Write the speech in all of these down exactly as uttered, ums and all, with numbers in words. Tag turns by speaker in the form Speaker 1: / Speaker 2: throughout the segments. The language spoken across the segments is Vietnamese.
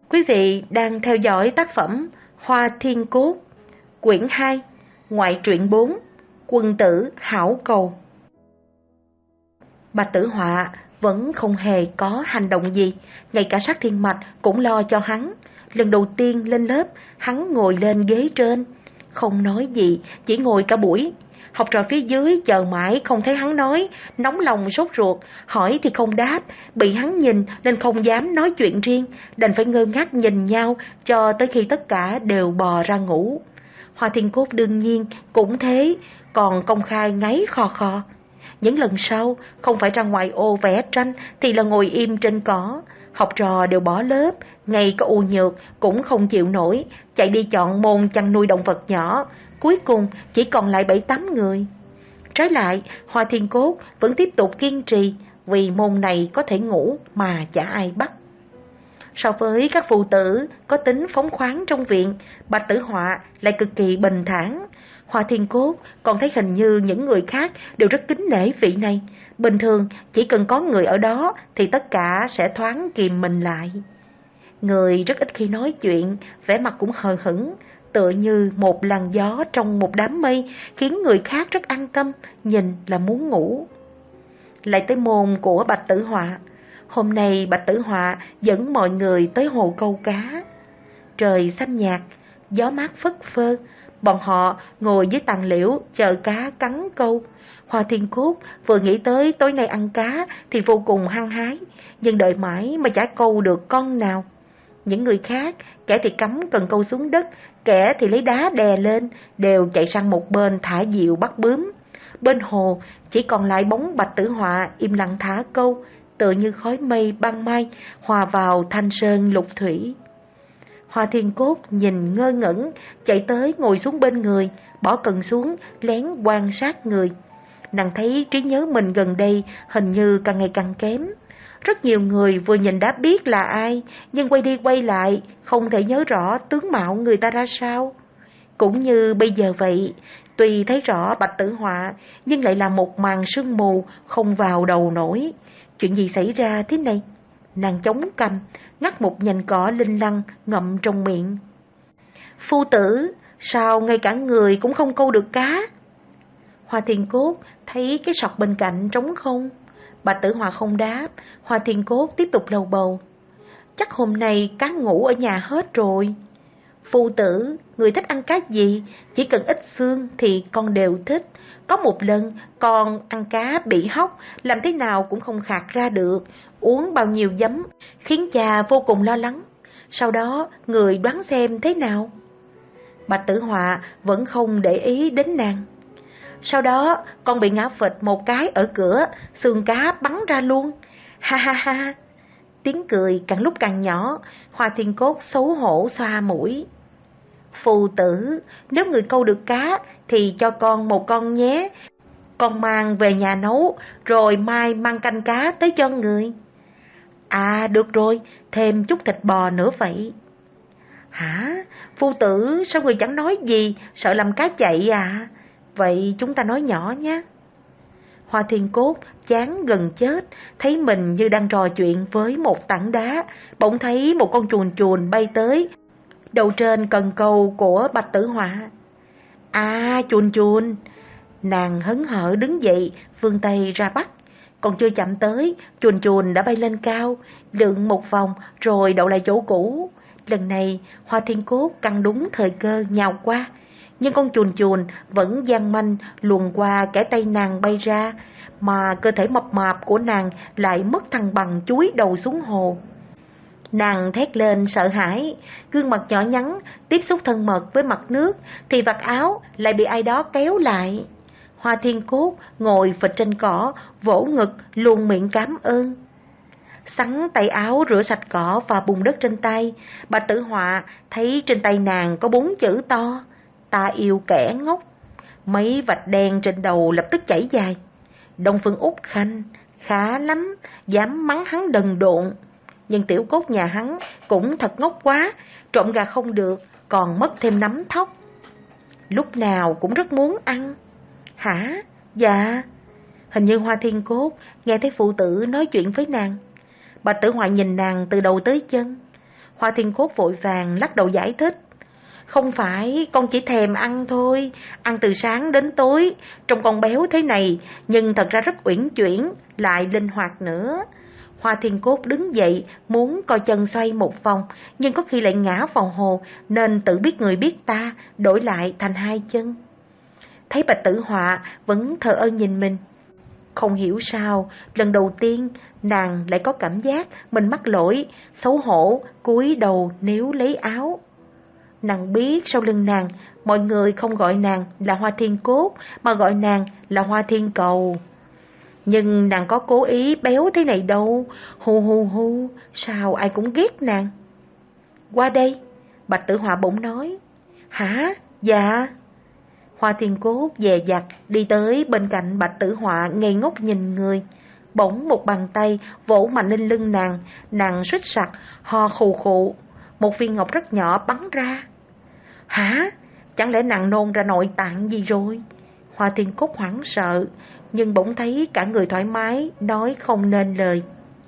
Speaker 1: Quý vị đang theo dõi tác phẩm Hoa Thiên Cốt, quyển hai, ngoại truyện bốn, Quân tử hảo cầu. Bạch Tử Họa vẫn không hề có hành động gì, ngay cả Sát Thiên Mạch cũng lo cho hắn. Lần đầu tiên lên lớp, hắn ngồi lên ghế trên, không nói gì, chỉ ngồi cả buổi. Học trò phía dưới chờ mãi không thấy hắn nói, nóng lòng sốt ruột, hỏi thì không đáp, bị hắn nhìn nên không dám nói chuyện riêng, đành phải ngơ ngác nhìn nhau cho tới khi tất cả đều bò ra ngủ. Hoa Thiên Cốt đương nhiên cũng thế, còn công khai ngáy khò khò. Những lần sau, không phải ra ngoài ô vẽ tranh thì là ngồi im trên cỏ. Học trò đều bỏ lớp, ngay có U Nhược cũng không chịu nổi, chạy đi chọn môn chăn nuôi động vật nhỏ. Cuối cùng chỉ còn lại bảy tám người. Trái lại, Hoa Thiên Cốt vẫn tiếp tục kiên trì, vì môn này có thể ngủ mà chả ai bắt. So với các phụ tử có tính phóng khoáng trong viện, Bạch Tử Họa lại cực kỳ bình thản. Hoa Thiên Cốt còn thấy hình như những người khác đều rất kính nể vị này. Bình thường chỉ cần có người ở đó thì tất cả sẽ thoáng kìm mình lại. Người rất ít khi nói chuyện, vẻ mặt cũng hờ hững, tựa như một làn gió trong một đám mây, khiến người khác rất an tâm, nhìn là muốn ngủ. Lại tới môn của Bạch Tử Họa. Hôm nay Bạch Tử Họa dẫn mọi người tới hồ câu cá. Trời xanh nhạt, gió mát phất phơ, bọn họ ngồi dưới tàn liễu chờ cá cắn câu. Hoa Thiên Cốt vừa nghĩ tới tối nay ăn cá thì vô cùng hăng hái, nhưng đợi mãi mà chả câu được con nào. Những người khác, kẻ thì cắm cần câu xuống đất, kẻ thì lấy đá đè lên, đều chạy sang một bên thả diều bắt bướm. Bên hồ chỉ còn lại bóng Bạch Tử Họa im lặng thả câu, tựa như khói mây ban mai hòa vào thanh sơn lục thủy. Hoa Thiên Cốt nhìn ngơ ngẩn, chạy tới ngồi xuống bên người, bỏ cần xuống, lén quan sát người. Nàng thấy trí nhớ mình gần đây hình như càng ngày càng kém. Rất nhiều người vừa nhìn đã biết là ai, nhưng quay đi quay lại không thể nhớ rõ tướng mạo người ta ra sao. Cũng như bây giờ vậy, tuy thấy rõ Bạch Tử Họa nhưng lại là một màn sương mù không vào đầu nổi. Chuyện gì xảy ra thế này? Nàng chống cằm, ngắt một nhành cỏ linh lăng ngậm trong miệng. Phu tử, sao ngay cả người cũng không câu được cá? Hoa Thiên Cốt thấy cái sọt bên cạnh trống không. Bạch Tử Họa không đáp, Hoa Thiên Cốt tiếp tục lầu bầu. Chắc hôm nay cá ngủ ở nhà hết rồi. Phu tử, người thích ăn cá gì? Chỉ cần ít xương thì con đều thích. Có một lần con ăn cá bị hóc, làm thế nào cũng không khạc ra được, uống bao nhiêu giấm, khiến cha vô cùng lo lắng. Sau đó người đoán xem thế nào? Bạch Tử Họa vẫn không để ý đến nàng. Sau đó con bị ngã phịch một cái ở cửa, xương cá bắn ra luôn. Ha ha ha. Tiếng cười càng lúc càng nhỏ. Hoa Thiên Cốt xấu hổ xoa mũi. Phù tử, nếu người câu được cá thì cho con một con nhé. Con mang về nhà nấu, rồi mai mang canh cá tới cho người. À được rồi, thêm chút thịt bò nữa vậy. Hả? Phu tử, sao người chẳng nói gì, sợ làm cá chạy à? Vậy chúng ta nói nhỏ nhé. Hoa Thiên Cốt chán gần chết, thấy mình như đang trò chuyện với một tảng đá, bỗng thấy một con chuồn chuồn bay tới, đầu trên cần câu của Bạch Tử Họa. À, chuồn chuồn. Nàng hớn hở đứng dậy, vươn tay ra bắt. Còn chưa chạm tới, chuồn chuồn đã bay lên cao, lượn một vòng rồi đậu lại chỗ cũ. Lần này, Hoa Thiên Cốt căn đúng thời cơ nhào qua, nhưng con chuồn chuồn vẫn gian manh luồn qua kẻ tay nàng bay ra, mà cơ thể mập mạp của nàng lại mất thăng bằng chúi đầu xuống hồ. Nàng thét lên sợ hãi, gương mặt nhỏ nhắn tiếp xúc thân mật với mặt nước thì vạt áo lại bị ai đó kéo lại. Hoa Thiên Cốt ngồi phịch trên cỏ, vỗ ngực luôn miệng cảm ơn. Sắn tay áo rửa sạch cỏ và bùn đất trên tay, Bạch Tử Họa thấy trên tay nàng có bốn chữ to: ta yêu kẻ ngốc. Mấy vạch đen trên đầu lập tức chảy dài. Đông Phương Úc Khanh khá lắm, dám mắng hắn đần độn. Nhưng tiểu cốt nhà hắn cũng thật ngốc quá, trộm gà không được, còn mất thêm nắm thóc. Lúc nào cũng rất muốn ăn. Hả? Dạ. Hình như Hoa Thiên Cốt nghe thấy phụ tử nói chuyện với nàng. Bạch Tử Họa nhìn nàng từ đầu tới chân. Hoa Thiên Cốt vội vàng lắc đầu giải thích. Không phải, con chỉ thèm ăn thôi, ăn từ sáng đến tối, trông con béo thế này, nhưng thật ra rất uyển chuyển, lại linh hoạt nữa. Hoa Thiên Cốt đứng dậy, muốn coi chân xoay một vòng, nhưng có khi lại ngã vào hồ, nên tự biết người biết ta, đổi lại thành hai chân. Thấy Bạch Tử Họa vẫn thờ ơ nhìn mình. Không hiểu sao, lần đầu tiên nàng lại có cảm giác mình mắc lỗi, xấu hổ, cúi đầu níu lấy áo. Nàng biết sau lưng nàng, mọi người không gọi nàng là Hoa Thiên Cốt, mà gọi nàng là Hoa Thiên Cầu. Nhưng nàng có cố ý béo thế này đâu, hu hu hu, sao ai cũng ghét nàng. Qua đây, Bạch Tử Họa bỗng nói. Hả? Dạ. Hoa Thiên Cốt dè dặt đi tới bên cạnh Bạch Tử Họa, ngây ngốc nhìn người. Bỗng một bàn tay vỗ mạnh lên lưng nàng, nàng suýt sặc, ho khù khụ. Một viên ngọc rất nhỏ bắn ra. Hả? Chẳng lẽ nàng nôn ra nội tạng gì rồi? Hoa Thiên Cốt hoảng sợ, nhưng bỗng thấy cả người thoải mái, nói không nên lời.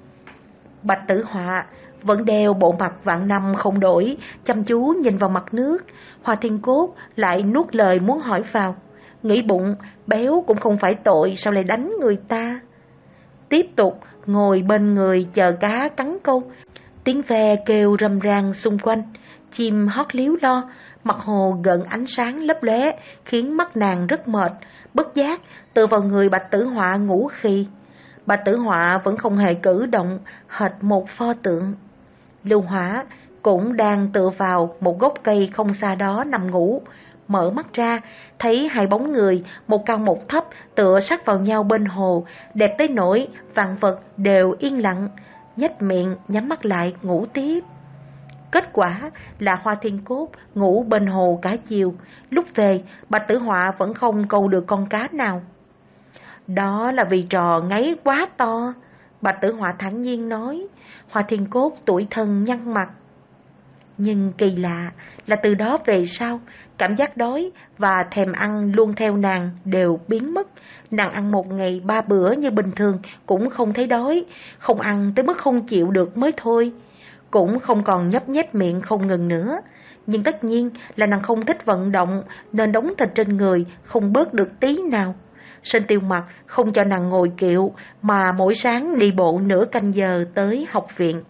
Speaker 1: Bạch Tử Họa vẫn đeo bộ mặt vạn năm không đổi, chăm chú nhìn vào mặt nước. Hoa Thiên Cốt lại nuốt lời muốn hỏi vào, nghĩ bụng béo cũng không phải tội, sao lại đánh người ta. Tiếp tục ngồi bên người chờ cá cắn câu. Tiếng ve kêu râm ran xung quanh, chim hót líu lo, mặt hồ gợn ánh sáng lấp lóe, khiến mắt nàng rất mệt, bất giác tựa vào người Bạch Tử Họa ngủ khì. Bạch Tử Họa vẫn không hề cử động, hệt một pho tượng. Lưu Hỏa cũng đang tựa vào một gốc cây không xa đó nằm ngủ, mở mắt ra, thấy hai bóng người, một cao một thấp, tựa sát vào nhau bên hồ, đẹp tới nỗi vạn vật đều yên lặng, nhếch miệng nhắm mắt lại ngủ tiếp. Kết quả là Hoa Thiên Cốt ngủ bên hồ cả chiều, lúc về Bạch Tử Họa vẫn không câu được con cá nào. Đó là vì trò ngáy quá to, Bạch Tử Họa thản nhiên nói. Hoa Thiên Cốt tủi thân nhăn mặt. Nhưng kỳ lạ là từ đó về sau, cảm giác đói và thèm ăn luôn theo nàng đều biến mất. Nàng ăn một ngày ba bữa như bình thường cũng không thấy đói, không ăn tới mức không chịu được mới thôi. Cũng không còn nhấp nhép miệng không ngừng nữa. Nhưng tất nhiên là nàng không thích vận động, nên đống thịt trên người không bớt được tí nào. Sơn Tiêu Mặc không cho nàng ngồi kiệu, mà mỗi sáng đi bộ nửa canh giờ tới học viện.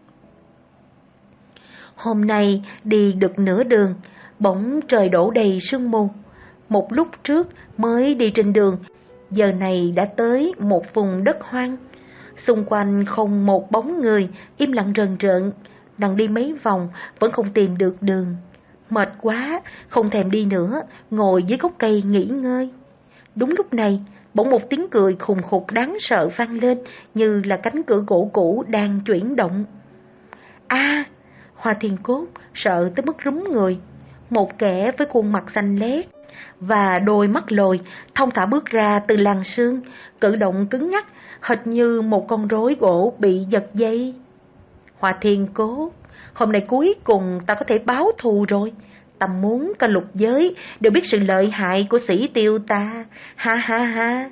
Speaker 1: Hôm nay đi được nửa đường, bỗng trời đổ đầy sương mù. Một lúc trước mới đi trên đường, giờ này đã tới một vùng đất hoang. Xung quanh không một bóng người, im lặng rần rợn. Nàng đi mấy vòng vẫn không tìm được đường. Mệt quá, không thèm đi nữa, ngồi dưới gốc cây nghỉ ngơi. Đúng lúc này, bỗng một tiếng cười khùng khục đáng sợ vang lên, như là cánh cửa gỗ cũ đang chuyển động. A! À, Hoa Thiên Cốt sợ tới mức rúm người. Một kẻ với khuôn mặt xanh lét và đôi mắt lồi thong thả bước ra từ làn sương, cử động cứng nhắc, hệt như một con rối gỗ bị giật dây. Hoa Thiên Cốt, hôm nay cuối cùng ta có thể báo thù rồi. Ta muốn cả lục giới đều biết sự lợi hại của Sĩ Tiêu ta. Ha ha ha.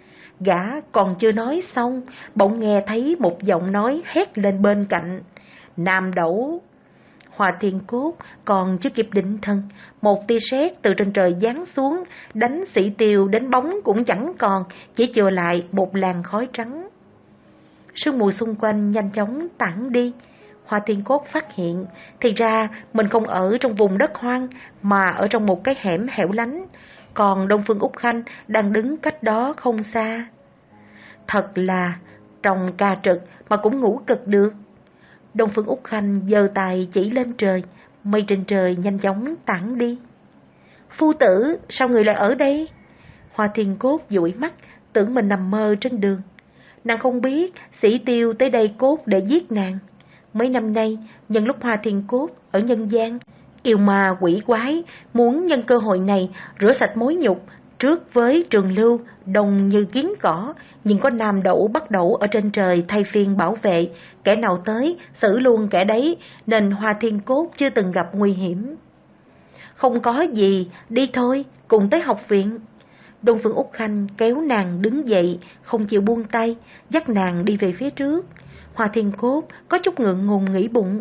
Speaker 1: Gã còn chưa nói xong, bỗng nghe thấy một giọng nói hét lên bên cạnh. Nam Đẩu. Hoa Thiên Cốt còn chưa kịp định thần, một tia sét từ trên trời giáng xuống, đánh Sĩ Tiêu đến bóng cũng chẳng còn, chỉ chừa lại một làn khói trắng. Sương mù xung quanh nhanh chóng tản đi. Hoa Thiên Cốt phát hiện, thì ra mình không ở trong vùng đất hoang, mà ở trong một cái hẻm hẻo lánh, còn Đông Phương Úc Khanh đang đứng cách đó không xa. Thật là trong ca trực mà cũng ngủ cực được. Đông Phương Úc Khanh giơ tay chỉ lên trời, mây trên trời nhanh chóng tản đi. Phu tử, sao người lại ở đây? Hoa Thiên Cốt dụi mắt, tưởng mình nằm mơ trên đường. Nàng không biết Sĩ Tiêu tới đây cốt để giết nàng. Mấy năm nay, nhân lúc Hoa Thiên Cốt ở nhân gian, yêu ma quỷ quái muốn nhân cơ hội này rửa sạch mối nhục. Trước với Trường Lưu đồng như kiến cỏ, nhưng có Nam Đẩu Bắc Đẩu ở trên trời thay phiên bảo vệ, kẻ nào tới xử luôn kẻ đấy, nên Hoa Thiên Cốt chưa từng gặp nguy hiểm. Không có gì, đi thôi, cùng tới học viện. Đông Phương Úc Khanh kéo nàng đứng dậy, không chịu buông tay, dắt nàng đi về phía trước. Hoa Thiên Cốt có chút ngượng ngùng nghĩ bụng,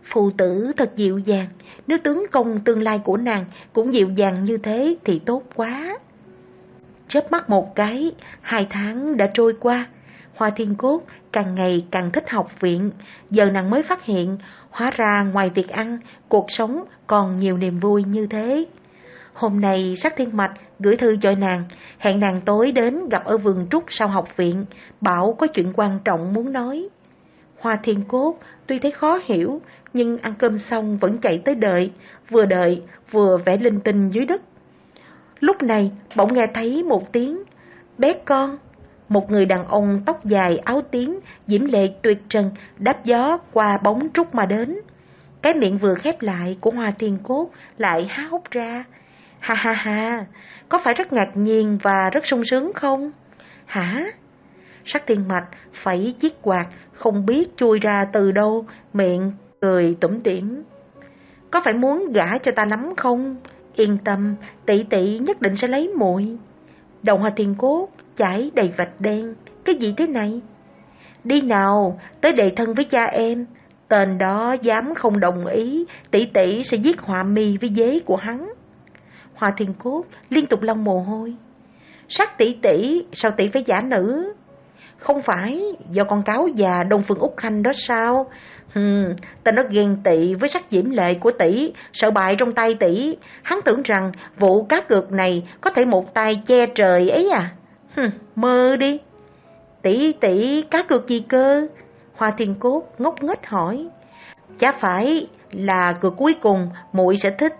Speaker 1: Phụ tử thật dịu dàng, nếu tướng công tương lai của nàng cũng dịu dàng như thế thì tốt quá. Chớp mắt một cái, hai tháng đã trôi qua. Hoa Thiên Cốt càng ngày càng thích học viện, giờ nàng mới phát hiện, hóa ra ngoài việc ăn, cuộc sống còn nhiều niềm vui như thế. Hôm nay Sắc Thiên Mạch gửi thư cho nàng, hẹn nàng tối đến gặp ở vườn trúc sau học viện, bảo có chuyện quan trọng muốn nói. Hoa Thiên Cốt tuy thấy khó hiểu, nhưng ăn cơm xong vẫn chạy tới đợi, vừa đợi vừa vẽ linh tinh dưới đất. Lúc này bỗng nghe thấy một tiếng bé con. Một người đàn ông tóc dài áo tím, diễm lệ tuyệt trần, đáp gió qua bóng trúc mà đến. Cái miệng vừa khép lại của Hoa Thiên Cốt lại há hốc ra. Ha ha ha, có phải rất ngạc nhiên và rất sung sướng không? Hả? Sắc Thiên Mạch phẩy chiếc quạt không biết chui ra từ đâu, miệng cười tủm tỉm. Có phải muốn gả cho ta lắm không? Yên tâm, tỷ tỷ nhất định sẽ lấy muội. Đầu Hoa Thiên Cốt chảy đầy vạch đen. Cái gì thế này? Đi nào, tới đề thân với cha em. Tên đó dám không đồng ý, tỷ tỷ sẽ giết Họa Mi với dế của hắn. Hoa Thiên Cốt liên tục lau mồ hôi. Sắc tỷ tỷ, sao tỷ phải giả nữ? Không phải do con cáo già Đông Phương Úc Khanh đó sao? Hừm, tên nó ghen tị với sắc diễm lệ của tỷ, sợ bại trong tay tỷ. Hắn tưởng rằng vụ cá cược này có thể một tay che trời ấy à? Hừm, mơ đi. Tỷ tỷ cá cược gì cơ? Hoa Thiên Cốt ngốc nghếch hỏi. Chả phải là cược cuối cùng muội sẽ thích...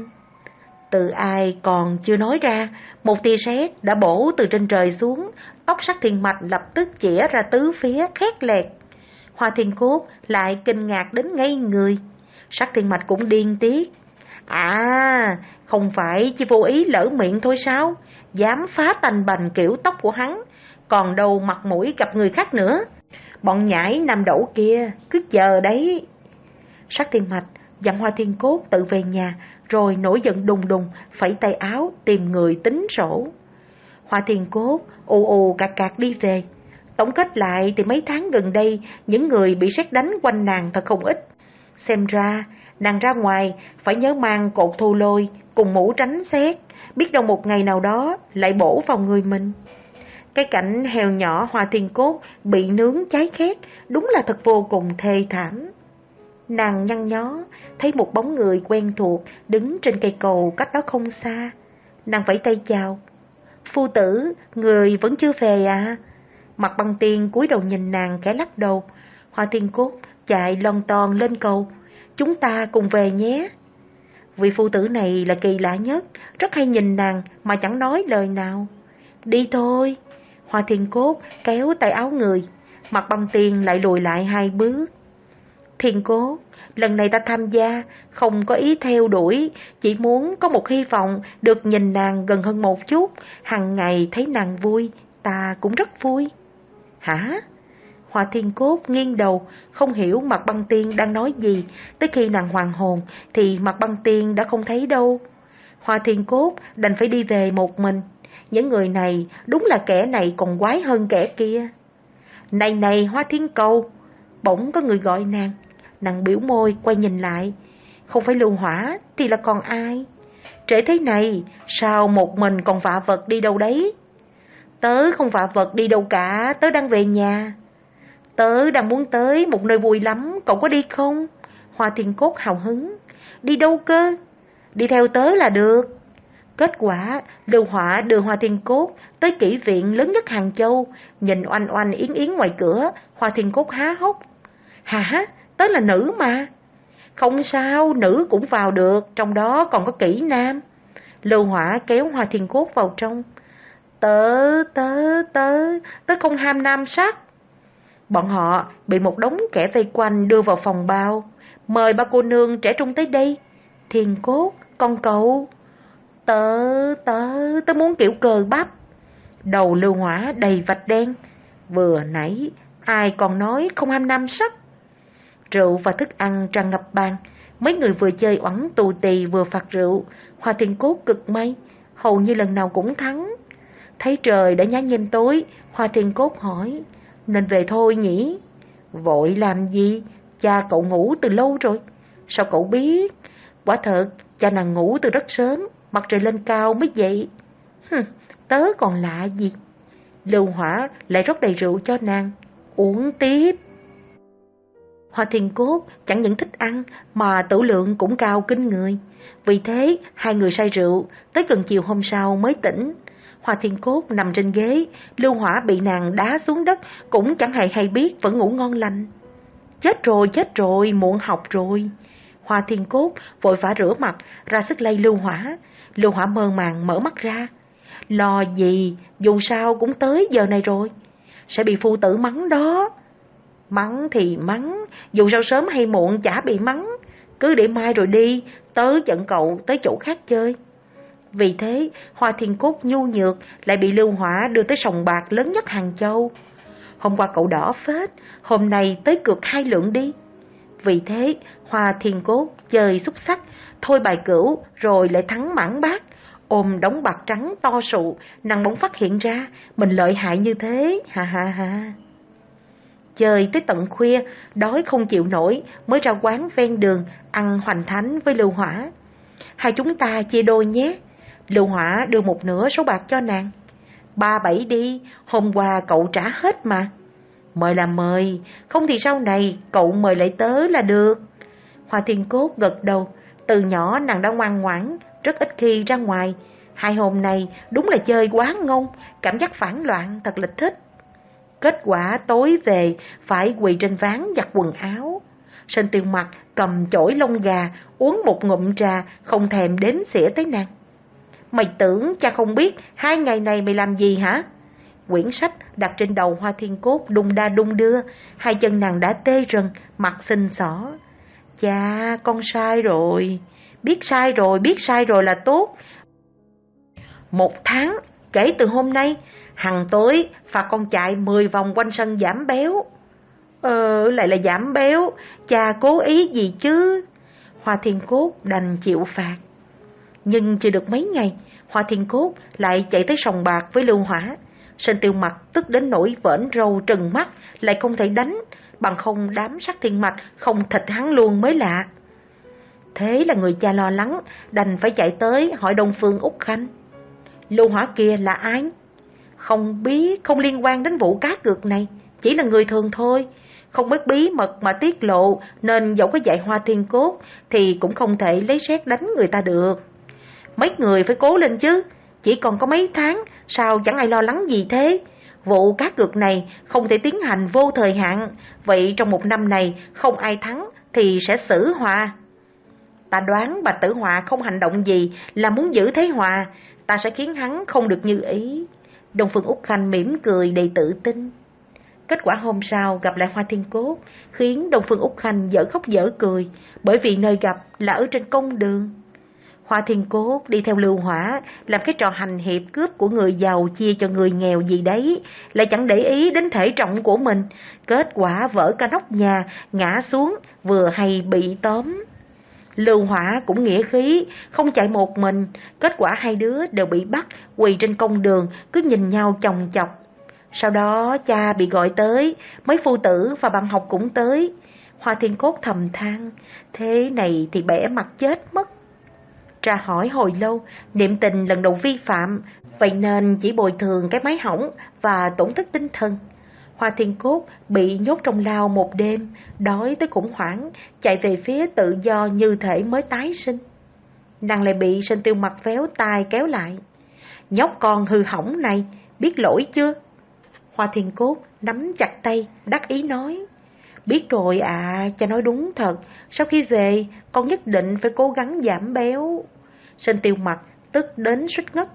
Speaker 1: Từ ai còn chưa nói ra, một tia sét đã bổ từ trên trời xuống, tóc Sắc Thiên Mạch lập tức chĩa ra tứ phía khét lẹt. Hoa Thiên Cốt lại kinh ngạc đến ngây người. Sắc Thiên Mạch cũng điên tiết. À, không phải chỉ vô ý lỡ miệng thôi sao? Dám phá tành bành kiểu tóc của hắn, còn đâu mặt mũi gặp người khác nữa. Bọn nhãi nằm đậu kia, cứ chờ đấy. Sắc Thiên Mạch dặn Hoa Thiên Cốt tự về nhà, rồi nổi giận đùng đùng, phẩy tay áo tìm người tính sổ. Hoa Thiên Cốt ù ù cạc cạc đi về. Tổng kết lại thì mấy tháng gần đây, những người bị sét đánh quanh nàng thật không ít. Xem ra, nàng ra ngoài phải nhớ mang cột thu lôi cùng mũ tránh sét, biết đâu một ngày nào đó lại bổ vào người mình. Cái cảnh heo nhỏ Hoa Thiên Cốt bị nướng cháy khét đúng là thật vô cùng thê thảm. Nàng nhăn nhó, thấy một bóng người quen thuộc đứng trên cây cầu cách đó không xa. Nàng vẫy tay chào. Phu tử, người vẫn chưa về à? Mặt Băng Tiên cúi đầu nhìn nàng khẽ lắc đầu. Hoa Thiên Cốt chạy lon ton lên cầu. Chúng ta cùng về nhé. Vị phu tử này là kỳ lạ nhất, rất hay nhìn nàng mà chẳng nói lời nào. Đi thôi. Hoa Thiên Cốt kéo tay áo người. Mặt Băng Tiên lại lùi lại hai bước. Thiên Cốt, lần này ta tham gia, không có ý theo đuổi, chỉ muốn có một hy vọng được nhìn nàng gần hơn một chút, hằng ngày thấy nàng vui, ta cũng rất vui. Hả? Hoa Thiên Cốt nghiêng đầu, không hiểu Mặt Băng Tiên đang nói gì, tới khi nàng hoàn hồn thì Mặt Băng Tiên đã không thấy đâu. Hoa Thiên Cốt đành phải đi về một mình, những người này đúng là kẻ này còn quái hơn kẻ kia. Này này Hoa Thiên Cầu, bỗng có người gọi nàng. Nàng biểu môi quay nhìn lại. Không phải Lưu Hỏa thì là còn ai? Trễ thế này, sao một mình còn vạ vật đi đâu đấy? Tớ không vạ vật đi đâu cả, tớ đang về nhà. Tớ đang muốn tới một nơi vui lắm, cậu có đi không? Hoa Thiên Cốt hào hứng. Đi đâu cơ? Đi theo tớ là được. Kết quả, Lưu Hỏa đưa Hoa Thiên Cốt tới kỹ viện lớn nhất Hàng Châu. Nhìn oanh oanh yến yến ngoài cửa, Hoa Thiên Cốt há hốc. Hả? Tớ là nữ mà. Không sao, nữ cũng vào được, trong đó còn có kỹ nam. Lưu Hỏa kéo Hoa Thiên Cốt vào trong. Tớ, tớ, tớ, tớ không ham nam sắc. Bọn họ bị một đống kẻ vây quanh đưa vào phòng bao. Mời ba cô nương trẻ trung tới đây. Thiên Cốt, con cậu. Tớ, tớ, tớ muốn kiểu cờ bắp. Đầu Lưu Hỏa đầy vạch đen. Vừa nãy, ai còn nói không ham nam sắc. Rượu và thức ăn tràn ngập bàn. Mấy người vừa chơi oẳn tù tì vừa phạt rượu. Hoa Thiên Cốt cực may, hầu như lần nào cũng thắng. Thấy trời đã nhá nhem tối, Hoa Thiên Cốt hỏi, nên về thôi nhỉ? Vội làm gì? Cha cậu ngủ từ lâu rồi. Sao cậu biết? Quả thật, cha nàng ngủ từ rất sớm, mặt trời lên cao mới dậy. Hừm, tớ còn lạ gì. Lưu Hỏa lại rót đầy rượu cho nàng, uống tiếp. Hoa Thiên Cốt chẳng những thích ăn mà tửu lượng cũng cao kinh người. Vì thế, hai người say rượu, tới gần chiều hôm sau mới tỉnh. Hoa Thiên Cốt nằm trên ghế, Lưu Hỏa bị nàng đá xuống đất, cũng chẳng hề hay biết, vẫn ngủ ngon lành. Chết rồi, chết rồi, muộn học rồi. Hoa Thiên Cốt vội vã rửa mặt, ra sức lay Lưu Hỏa. Lưu Hỏa mơ màng mở mắt ra. Lo gì, dù sao cũng tới giờ này rồi. Sẽ bị phu tử mắng đó. Mắng thì mắng, dù sao sớm hay muộn chả bị mắng. Cứ để mai rồi đi, tớ dẫn cậu tới chỗ khác chơi. Vì thế, Hoa Thiên Cốt nhu nhược lại bị Lưu Hỏa đưa tới sòng bạc lớn nhất Hàng Châu. Hôm qua cậu đỏ phết, hôm nay tới cược hai lượng đi. Vì thế, Hoa Thiên Cốt chơi xúc xắc, thôi bài cửu rồi lại thắng mãn bát. Ôm đống bạc trắng to sụ, nàng bỗng phát hiện ra mình lợi hại như thế, ha ha ha. Chơi tới tận khuya, đói không chịu nổi mới ra quán ven đường ăn hoành thánh với Lưu Hỏa. Hai chúng ta chia đôi nhé. Lưu Hỏa đưa một nửa số bạc cho nàng. Ba bảy đi, hôm qua cậu trả hết mà. Mời là mời, không thì sau này cậu mời lại tớ là được. Hoa Thiên Cốt gật đầu, từ nhỏ nàng đã ngoan ngoãn, rất ít khi ra ngoài. Hai hôm nay đúng là chơi quá ngông, cảm giác phản loạn thật là thích. Kết quả tối về phải quỳ trên ván giặt quần áo. Sơn Tiêu Mặc cầm chổi lông gà, uống một ngụm trà, không thèm đếm xỉa tới nàng. Mày tưởng cha không biết hai ngày này mày làm gì hả? Quyển sách đặt trên đầu Hoa Thiên Cốt đung đa đung đưa, hai chân nàng đã tê rần, mặt xinh xỏ. Cha, con sai rồi. Biết sai rồi, biết sai rồi là tốt. Một tháng, kể từ hôm nay, hằng tối phạt con chạy mười vòng quanh sân giảm béo. Ờ, lại là giảm béo, cha cố ý gì chứ? Hoa Thiên Cốt đành chịu phạt. Nhưng chưa được mấy ngày, Hoa Thiên Cốt lại chạy tới sòng bạc với Lưu Hỏa. Sơn Tiêu Mặc tức đến nỗi vểnh râu trừng mắt, lại không thể đánh, bằng không đám Sát Thiên Mạch không thịt hắn luôn mới lạ. Thế là người cha lo lắng, đành phải chạy tới hỏi Đông Phương Úc Khanh. Lưu Hỏa kia là ai? Không biết, không liên quan đến vụ cá cược này, chỉ là người thường thôi. Không biết bí mật mà tiết lộ, nên dẫu có dạy Hoa Thiên Cốt thì cũng không thể lấy sét đánh người ta được. Mấy người phải cố lên chứ, chỉ còn có mấy tháng, sao chẳng ai lo lắng gì thế? Vụ cá cược này không thể tiến hành vô thời hạn, vậy trong một năm này không ai thắng thì sẽ xử hòa. Ta đoán Bạch Tử Họa không hành động gì là muốn giữ thế hòa, ta sẽ khiến hắn không được như ý. Đông Phương Úc Khanh mỉm cười đầy tự tin. Kết quả hôm sau gặp lại Hoa Thiên Cốt khiến Đông Phương Úc Khanh dở khóc dở cười, bởi vì nơi gặp là ở trên công đường. Hoa Thiên Cốt đi theo Lưu Hỏa làm cái trò hành hiệp cướp của người giàu chia cho người nghèo gì đấy, lại chẳng để ý đến thể trọng của mình. Kết quả vỡ cả nóc nhà, ngã xuống, vừa hay bị tóm. Lưu Hỏa cũng nghĩa khí, không chạy một mình. Kết quả hai đứa đều bị bắt, quỳ trên công đường, cứ nhìn nhau chòng chọc. Sau đó cha bị gọi tới, mấy phu tử và bạn học cũng tới. Hoa Thiên Cốt thầm than, thế này thì bẻ mặt chết mất. Tra hỏi hồi lâu, niệm tình lần đầu vi phạm, vậy nên chỉ bồi thường cái máy hỏng và tổn thất tinh thần. Hoa Thiên Cốt bị nhốt trong lao một đêm, đói tới khủng hoảng, chạy về phía tự do như thể mới tái sinh. Nàng lại bị Sơn Tiêu Mặc véo tai kéo lại. Nhóc con hư hỏng này, biết lỗi chưa? Hoa Thiên Cốt nắm chặt tay, đắc ý nói. Biết rồi à, cha nói đúng thật, sau khi về con nhất định phải cố gắng giảm béo. Sơn Tiêu Mặc tức đến suýt ngất.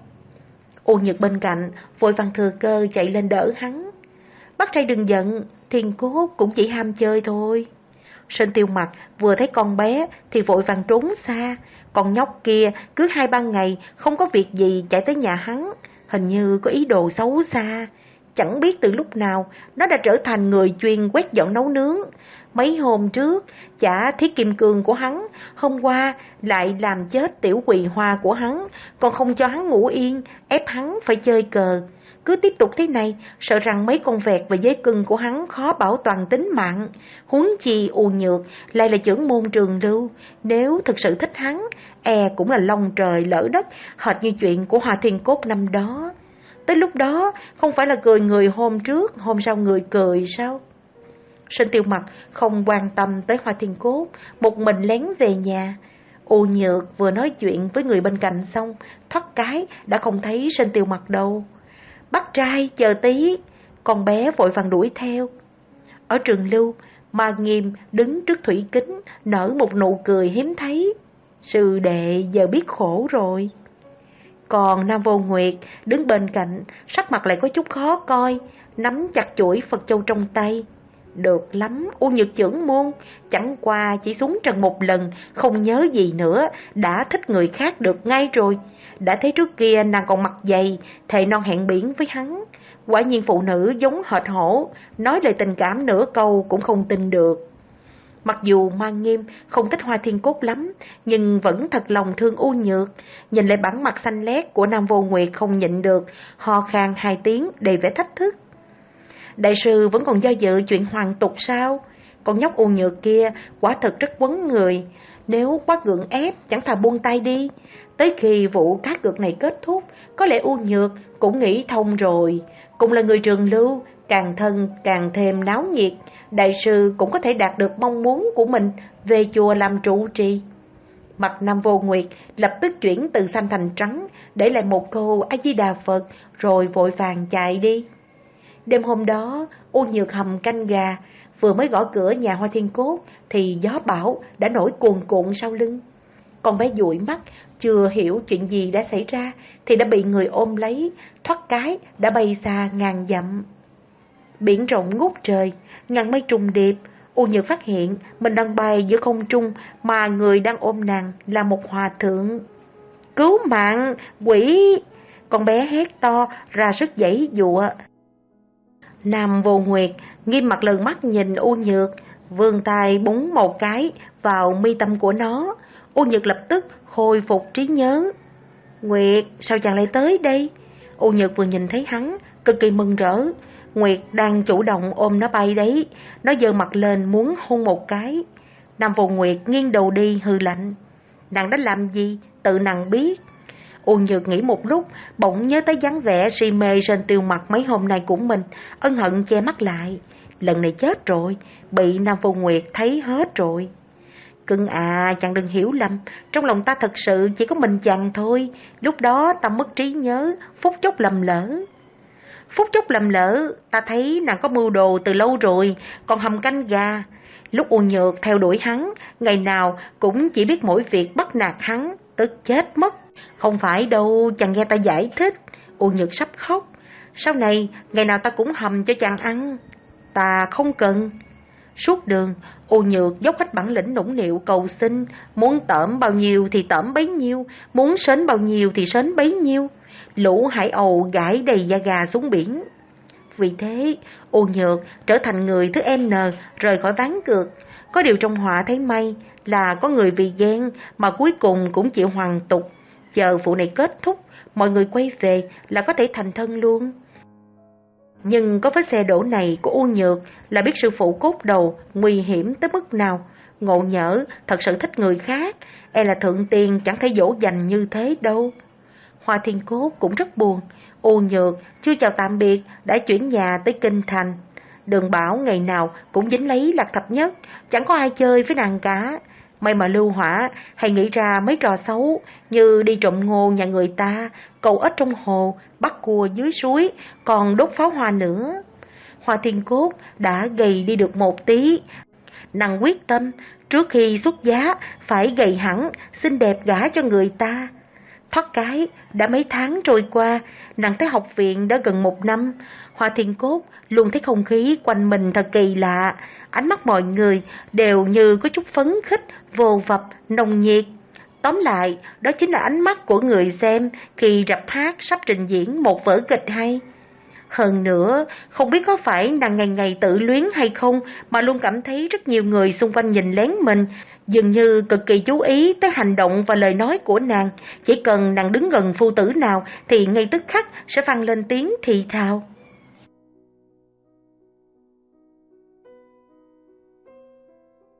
Speaker 1: Ô Nhược bên cạnh vội vàng thừa cơ chạy lên đỡ hắn. Bác trai đừng giận, Thiên Cốt cũng chỉ ham chơi thôi. Sơn Tiêu Mặc vừa thấy con bé thì vội vàng trốn xa. Con nhóc kia cứ hai ba ngày không có việc gì chạy tới nhà hắn, hình như có ý đồ xấu xa. chẳng biết từ lúc nào nó đã trở thành người chuyên quét dọn nấu nướng. Mấy hôm trước, chả Thiết Kim Cương của hắn, hôm qua lại làm chết Tiểu Quỳ Hoa của hắn, còn không cho hắn ngủ yên, ép hắn phải chơi cờ. Cứ tiếp tục thế này, sợ rằng mấy con vẹt và dế cưng của hắn khó bảo toàn tính mạng. Huống chi U Nhược lại là trưởng môn Trường Lưu, nếu thực sự thích hắn, e cũng là long trời lỡ đất, hệt như chuyện của Hoa Thiên Cốt năm đó. Tới lúc đó, không phải là cười người hôm trước, hôm sau người cười sao? Sơn Tiêu Mặc không quan tâm tới Hoa Thiên Cốt, một mình lén về nhà. U Nhược vừa nói chuyện với người bên cạnh xong, thoát cái đã không thấy Sơn Tiêu Mặc đâu. Bác trai chờ tí, con bé vội vàng đuổi theo. Ở Trường Lưu, Ma Nghiêm đứng trước thủy kính, nở một nụ cười hiếm thấy. Sư đệ giờ biết khổ rồi. Còn Nam Vô Nguyệt đứng bên cạnh, sắc mặt lại có chút khó coi, nắm chặt chuỗi Phật Châu trong tay. Được lắm, U Nhược trưởng môn, chẳng qua chỉ xuống trần một lần, không nhớ gì nữa, đã thích người khác được ngay rồi. Đã thấy trước kia nàng còn mặt dày, thề non hẹn biển với hắn. Quả nhiên phụ nữ giống hệt hổ, nói lời tình cảm nửa câu cũng không tin được. Mặc dù Ma Nghiêm không thích Hoa Thiên Cốt lắm, nhưng vẫn thật lòng thương U Nhược. Nhìn lại bản mặt xanh lét của Nam Vô Nguyệt không nhịn được, ho khan hai tiếng đầy vẻ thách thức. Đại sư vẫn còn do dự chuyện hoàng tục sao? Con nhóc U Nhược kia quả thật rất quấn người, nếu quá gượng ép chẳng thà buông tay đi. Tới khi vụ cá cược này kết thúc, có lẽ U Nhược cũng nghĩ thông rồi. Cũng là người Trường Lưu, càng thân càng thêm náo nhiệt, đại sư cũng có thể đạt được mong muốn của mình, về chùa làm trụ trì. Mặt Nam Vô Nguyệt lập tức chuyển từ xanh thành trắng, để lại một câu A Di Đà Phật, rồi vội vàng chạy đi. Đêm hôm đó, U Nhược hầm canh gà, vừa mới gõ cửa nhà Hoa Thiên Cốt thì gió bão đã nổi cuồn cuộn sau lưng. Con bé dụi mắt, chưa hiểu chuyện gì đã xảy ra thì đã bị người ôm lấy, thoát cái đã bay xa ngàn dặm. Biển rộng ngút trời, ngàn mây trùng điệp, U Nhược phát hiện mình đang bay giữa không trung mà người đang ôm nàng là một hòa thượng. Cứu mạng, quỷ! Con bé hét to ra sức giãy giụa. Nam Vô Nguyệt nghiêm mặt lườm mắt nhìn U Nhược, vươn tay búng một cái vào mi tâm của nó. U Nhược lập tức khôi phục trí nhớ. Nguyệt, sao chàng lại tới đây? U Nhược vừa nhìn thấy hắn, cực kỳ mừng rỡ. Nguyệt đang chủ động ôm nó bay đấy, nó giơ mặt lên muốn hôn một cái. Nam Vô Nguyệt nghiêng đầu đi hừ lạnh. Nàng đã làm gì, tự nàng biết. U Nhược nghĩ một lúc, bỗng nhớ tới dáng vẻ si mê Sơn Tiêu Mặc mấy hôm nay của mình, ân hận che mắt lại. Lần này chết rồi, bị Nam Vô Nguyệt thấy hết rồi. Cưng à, chàng đừng hiểu lầm, trong lòng ta thật sự chỉ có mình chàng thôi. Lúc đó ta mất trí nhớ, phút chốc lầm lỡ. Phút chốc lầm lỡ, ta thấy nàng có mưu đồ từ lâu rồi, còn hầm canh gà. Lúc U Nhược theo đuổi hắn, ngày nào cũng chỉ biết mỗi việc bắt nạt hắn, tức chết mất. Không phải đâu, chàng nghe ta giải thích. U Nhược sắp khóc. Sau này, ngày nào ta cũng hầm cho chàng ăn. Ta không cần. Suốt đường, U Nhược dốc hết bản lĩnh nũng nịu cầu xin, muốn tởm bao nhiêu thì tởm bấy nhiêu, muốn sến bao nhiêu thì sến bấy nhiêu. Lũ hải ầu gãi đầy da gà xuống biển. Vì thế, U Nhược trở thành người thứ N rời khỏi ván cược. Có điều trong họa thấy may là có người vì ghen mà cuối cùng cũng chịu hoàn tục. Chờ vụ này kết thúc, mọi người quay về là có thể thành thân luôn. Nhưng có vết xe đổ này của U Nhược là biết sư phụ cốt đầu nguy hiểm tới mức nào. Ngộ nhỡ thật sự thích người khác, e là thượng tiền chẳng thể dỗ dành như thế đâu. Hoa Thiên Cốt cũng rất buồn. U Nhược chưa chào tạm biệt đã chuyển nhà tới Kinh Thành. Đường Bảo ngày nào cũng dính lấy Lạc Thập Nhất, chẳng có ai chơi với nàng cả. May mà Lưu Hỏa hay nghĩ ra mấy trò xấu như đi trộm ngô nhà người ta, cầu ếch trong hồ, bắt cua dưới suối, còn đốt pháo hoa nữa. Hoa Thiên Cốt đã gầy đi được một tí. Nàng quyết tâm trước khi xuất giá phải gầy hẳn, xinh đẹp gả cho người ta. Thoát cái, đã mấy tháng trôi qua, nàng tới học viện đã gần một năm. Hoa Thiên Cốt luôn thấy không khí quanh mình thật kỳ lạ, ánh mắt mọi người đều như có chút phấn khích, vồ vập, nồng nhiệt. Tóm lại, đó chính là ánh mắt của người xem khi rạp hát sắp trình diễn một vở kịch hay. Hơn nữa, không biết có phải nàng ngày ngày tự luyến hay không mà luôn cảm thấy rất nhiều người xung quanh nhìn lén mình, dường như cực kỳ chú ý tới hành động và lời nói của nàng. Chỉ cần nàng đứng gần phu tử nào thì ngay tức khắc sẽ vang lên tiếng thì thào.